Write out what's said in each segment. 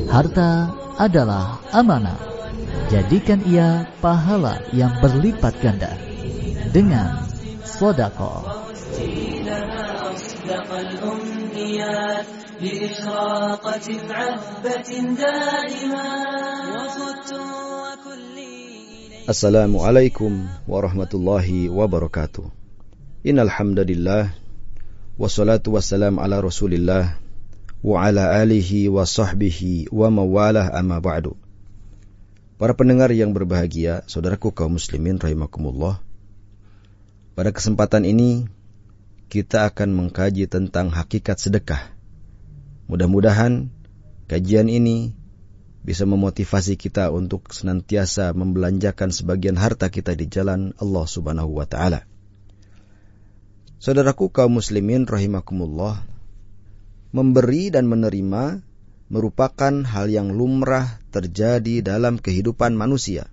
Harta adalah amanah. Jadikan ia pahala yang berlipat ganda dengan sedekah. Assalamualaikum warahmatullahi wabarakatuh. Innal hamdalillah wassalatu wassalamu ala Rasulillah wa ala alihi wa sahbihi wa mawalah amma ba'du. Para pendengar yang berbahagia, saudaraku kaum muslimin rahimakumullah. Pada kesempatan ini kita akan mengkaji tentang hakikat sedekah. Mudah-mudahan kajian ini bisa memotivasi kita untuk senantiasa membelanjakan sebagian harta kita di jalan Allah Subhanahu wa taala. Saudaraku kaum muslimin rahimakumullah, memberi dan menerima merupakan hal yang lumrah terjadi dalam kehidupan manusia.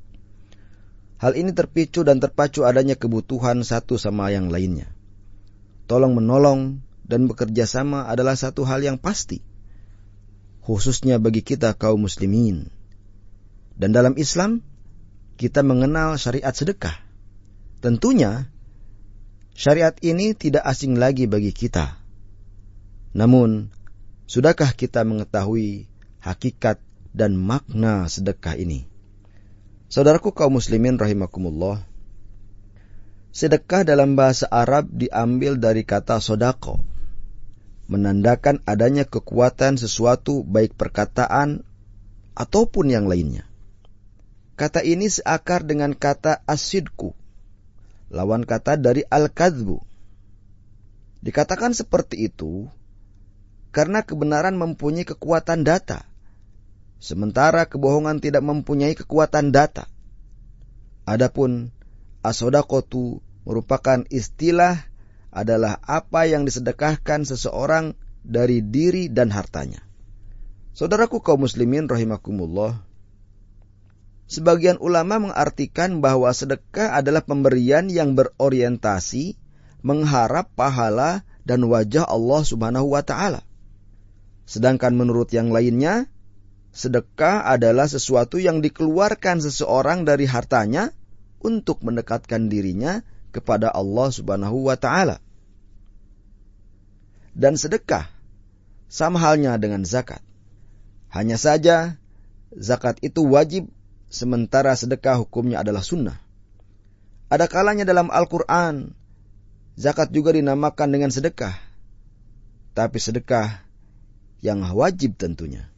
Hal ini terpicu dan terpacu adanya kebutuhan satu sama yang lainnya. Tolong menolong dan bekerja sama adalah satu hal yang pasti, khususnya bagi kita kaum muslimin. Dan dalam Islam, kita mengenal syariat sedekah. Tentunya, syariat ini tidak asing lagi bagi kita. Namun, sudahkah kita mengetahui hakikat dan makna sedekah ini? Saudaraku kaum muslimin rahimakumullah, sedekah dalam bahasa Arab diambil dari kata sodaqah, menandakan adanya kekuatan sesuatu baik perkataan ataupun yang lainnya. Kata ini seakar dengan kata as-sidqu, lawan kata dari al-kadzbu. Dikatakan seperti itu karena kebenaran mempunyai kekuatan data, sementara kebohongan tidak mempunyai kekuatan data. Adapun as-sadaqatu merupakan istilah adalah apa yang disedekahkan seseorang dari diri dan hartanya. Saudaraku kaum muslimin rahimakumullah, sebagian ulama mengartikan bahwa sedekah adalah pemberian yang berorientasi mengharap pahala dan wajah Allah Subhanahu wa taala. Sedangkan menurut yang lainnya, sedekah adalah sesuatu yang dikeluarkan seseorang dari hartanya untuk mendekatkan dirinya kepada Allah Subhanahu wa taala. Dan sedekah sama halnya dengan zakat. Hanya saja zakat itu wajib, sementara sedekah hukumnya adalah sunnah. Ada kalanya dalam Al-Quran zakat juga dinamakan dengan sedekah, tapi sedekah yang wajib tentunya.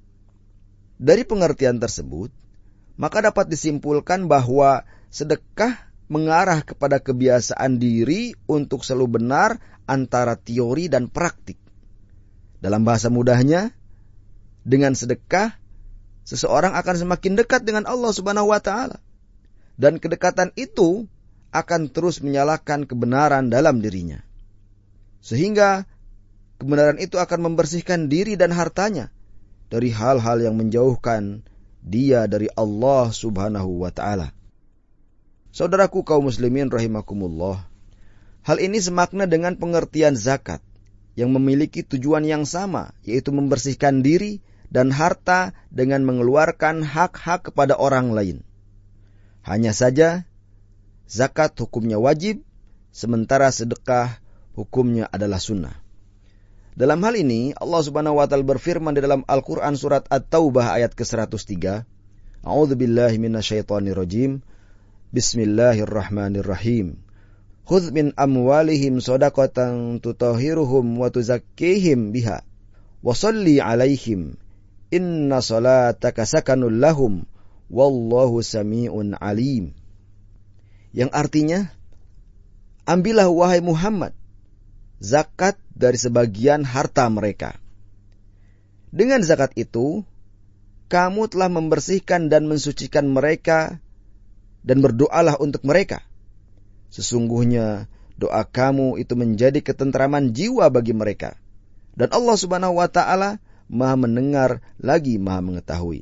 Dari pengertian tersebut, maka dapat disimpulkan bahwa sedekah mengarah kepada kebiasaan diri untuk selalu benar antara teori dan praktik. Dalam bahasa mudahnya, dengan sedekah, seseorang akan semakin dekat dengan Allah Subhanahu wa taala. Dan kedekatan itu akan terus menyalakan kebenaran dalam dirinya. Sehingga kebenaran itu akan membersihkan diri dan hartanya dari hal-hal yang menjauhkan dia dari Allah Subhanahu wa taala. Saudaraku kaum muslimin rahimakumullah, hal ini semakna dengan pengertian zakat yang memiliki tujuan yang sama, yaitu membersihkan diri dan harta dengan mengeluarkan hak-hak kepada orang lain. Hanya saja, zakat hukumnya wajib, sementara sedekah hukumnya adalah sunnah. Dalam hal ini, Allah Subhanahu wa taala berfirman di dalam Al-Qur'an surat At-Taubah ayat ke-103, A'udzubillahi minasyaitonirrajim. Bismillahirrahmanirrahim. Khudz min amwalihim shadaqatan tutahhiruhum wa tuzakkihim biha wa shalli 'alaihim inna salataka sakanul lahum wallahu sami'un 'alim. Yang artinya, ambillah wahai Muhammad zakat dari sebagian harta mereka. Dengan zakat itu, kamu telah membersihkan dan mensucikan mereka, dan berdoalah untuk mereka. Sesungguhnya doa kamu itu menjadi ketentraman jiwa bagi mereka. Dan Allah Subhanahu wa taala Maha mendengar lagi Maha mengetahui.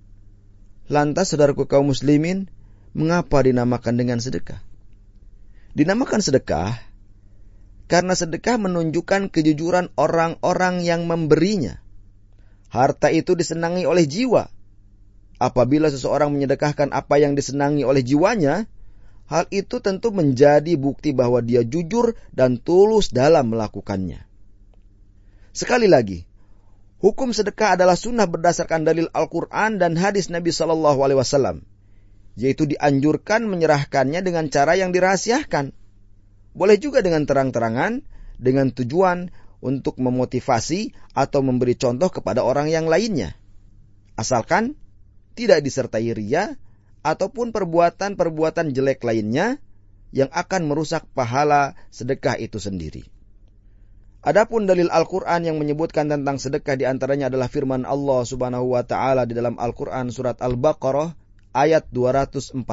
Lantas saudaraku kaum muslimin, mengapa dinamakan dengan sedekah? Dinamakan sedekah karena sedekah menunjukkan kejujuran orang-orang yang memberinya. Harta itu disenangi oleh jiwa. Apabila seseorang menyedekahkan apa yang disenangi oleh jiwanya, hal itu tentu menjadi bukti bahwa dia jujur dan tulus dalam melakukannya. Sekali lagi, hukum sedekah adalah sunnah berdasarkan dalil Al-Quran dan hadis Nabi SAW, yaitu dianjurkan menyerahkannya dengan cara yang dirahasiakan. Boleh juga dengan terang-terangan, dengan tujuan untuk memotivasi atau memberi contoh kepada orang yang lainnya. Asalkan tidak disertai riya ataupun perbuatan-perbuatan jelek lainnya yang akan merusak pahala sedekah itu sendiri. Adapun dalil Al-Quran yang menyebutkan tentang sedekah diantaranya adalah firman Allah Subhanahu wa Ta'ala di dalam Al-Quran surat Al-Baqarah ayat 245.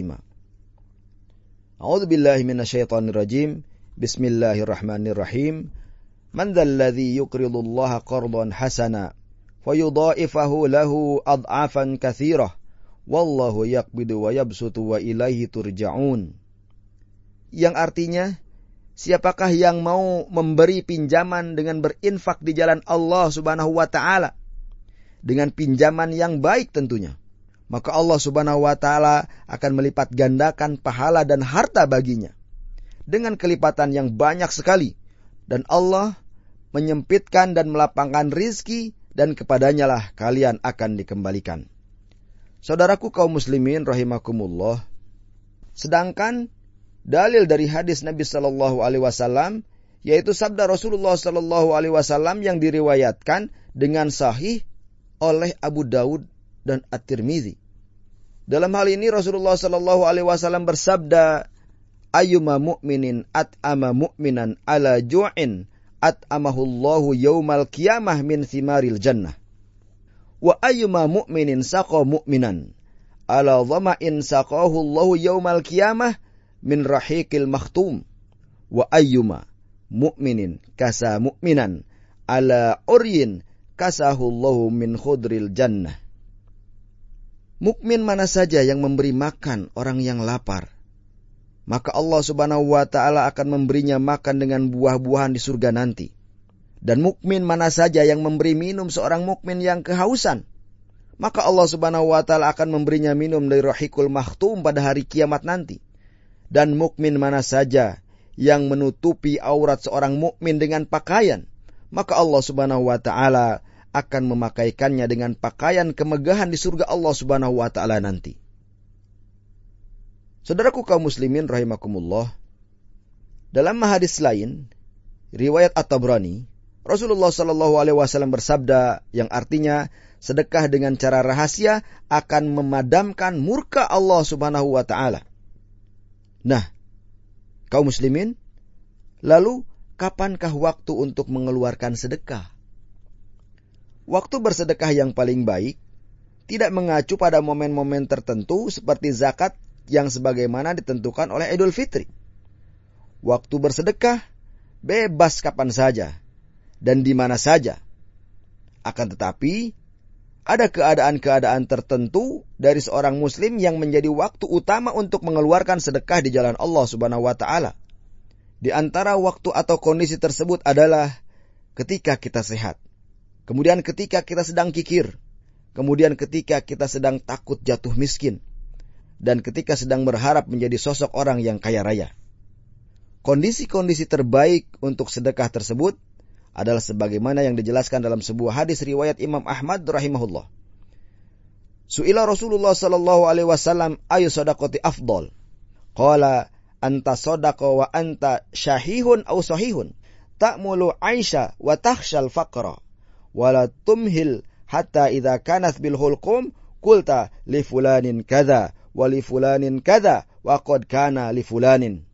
A'udzubillahi minasyaitonirrajim. Bismillahirrahmanirrahim. Man dzalladzi yuqridullaha qardan hasana fayudha'ifahu lahu ad'afan katsirah wallahu yaqbidu wa yabsutu wa ilaihi turja'un. Yang artinya, siapakah yang mau memberi pinjaman dengan berinfak di jalan Allah Subhanahu wa Ta'ala dengan pinjaman yang baik tentunya, maka Allah Subhanahu wa Ta'ala akan melipat gandakan pahala dan harta baginya dengan kelipatan yang banyak sekali, dan Allah menyempitkan dan melapangkan rizki, dan kepadanya lah kalian akan dikembalikan. Saudaraku kaum muslimin rahimakumullah, sedangkan dalil dari hadis Nabi sallallahu alaihi wasallam, yaitu sabda Rasulullah sallallahu alaihi wasallam yang diriwayatkan dengan sahih oleh Abu Daud dan At-Tirmidzi. Dalam hal ini Rasulullah sallallahu alaihi wasallam bersabda, ayyuma mu'minin at'ama mu'minan ala ju'in at'amahullahu yaumal qiyamah min thimaril jannah. Wa ayyuma mu'minin saqa mu'minan ala dhama'in saqahu Allahu yaumal qiyamah min rahiqil makhtum. Wa ayyuma mu'minin kasa mu'minan ala uryin kasahu Allahu min khudril jannah. Mukmin mana saja yang memberi makan orang yang lapar, maka Allah Subhanahu wa Ta'ala akan memberinya makan dengan buah-buahan di surga nanti. Dan mukmin mana saja yang memberi minum seorang mukmin yang kehausan, maka Allah Subhanahu wa Ta'ala akan memberinya minum dari rahiqul makhtum pada hari kiamat nanti. Dan mukmin mana saja yang menutupi aurat seorang mukmin dengan pakaian, maka Allah Subhanahu wa Ta'ala akan memakaikannya dengan pakaian kemegahan di surga Allah Subhanahu wa Ta'ala nanti. Saudaraku kaum muslimin rahimakumullah, dalam hadis lain riwayat At-Tabrani, Rasulullah sallallahu alaihi wasallam bersabda yang artinya sedekah dengan cara rahasia akan memadamkan murka Allah Subhanahu wa Ta'ala. Nah, kaum muslimin, lalu kapankah waktu untuk mengeluarkan sedekah? Waktu bersedekah yang paling baik tidak mengacu pada momen-momen tertentu seperti zakat yang sebagaimana ditentukan oleh Idul Fitri. Waktu bersedekah bebas kapan saja dan di mana saja. Akan tetapi, ada keadaan-keadaan tertentu dari seorang muslim yang menjadi waktu utama untuk mengeluarkan sedekah di jalan Allah Subhanahu wa Ta'ala. Di antara waktu atau kondisi tersebut adalah ketika kita sehat, kemudian ketika kita sedang kikir, kemudian ketika kita sedang takut jatuh miskin, dan ketika sedang berharap menjadi sosok orang yang kaya raya. Kondisi-kondisi terbaik untuk sedekah tersebut adalah sebagaimana yang dijelaskan dalam sebuah hadis riwayat Imam Ahmad rahimahullah. Su'ila Rasulullah sallallahu alaihi wasallam ayu sadaqati afdal. Qala anta sadaqa wa anta syahihun aw sahihun. Ta'mulu aisha wa takhshal faqra. Wa la tumhil hatta idza kanat bil hulqum qulta li fulanin kadza wa li fulanin kadza wa qad kana li fulanin.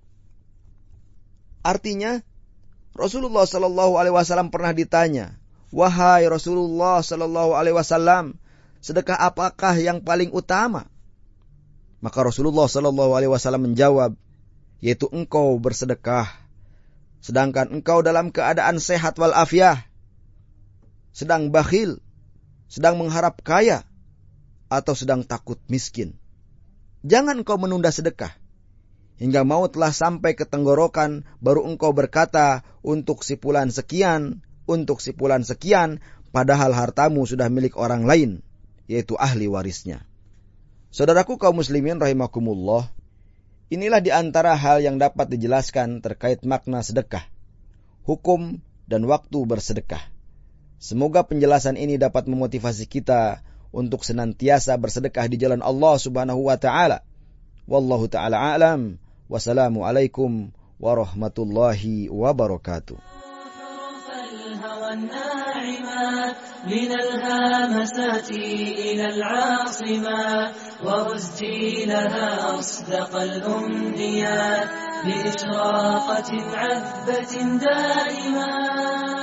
Artinya, Rasulullah sallallahu alaihi wasallam pernah ditanya, "Wahai Rasulullah sallallahu alaihi wasallam, sedekah apakah yang paling utama?" Maka Rasulullah sallallahu alaihi wasallam menjawab, yaitu engkau bersedekah sedangkan engkau dalam keadaan sehat wal afiah, sedang bakhil, sedang mengharap kaya, atau sedang takut miskin. Jangan engkau menunda sedekah hingga maut telah sampai ke tenggorokan, baru engkau berkata, untuk si fulan sekian, untuk si fulan sekian, padahal hartamu sudah milik orang lain, yaitu ahli warisnya. Saudaraku kaum muslimin rahimakumullah, inilah di antara hal yang dapat dijelaskan terkait makna sedekah, hukum dan waktu bersedekah. Semoga penjelasan ini dapat memotivasi kita untuk senantiasa bersedekah di jalan Allah Subhanahu wa taala. Wallahu taala a'lam. Wassalamu alaikum warahmatullahi wabarakatuh. من الهامسات إلى العاصمة ورزجي لها أصدق الأمنيات بإشراقة عذبة دائمة.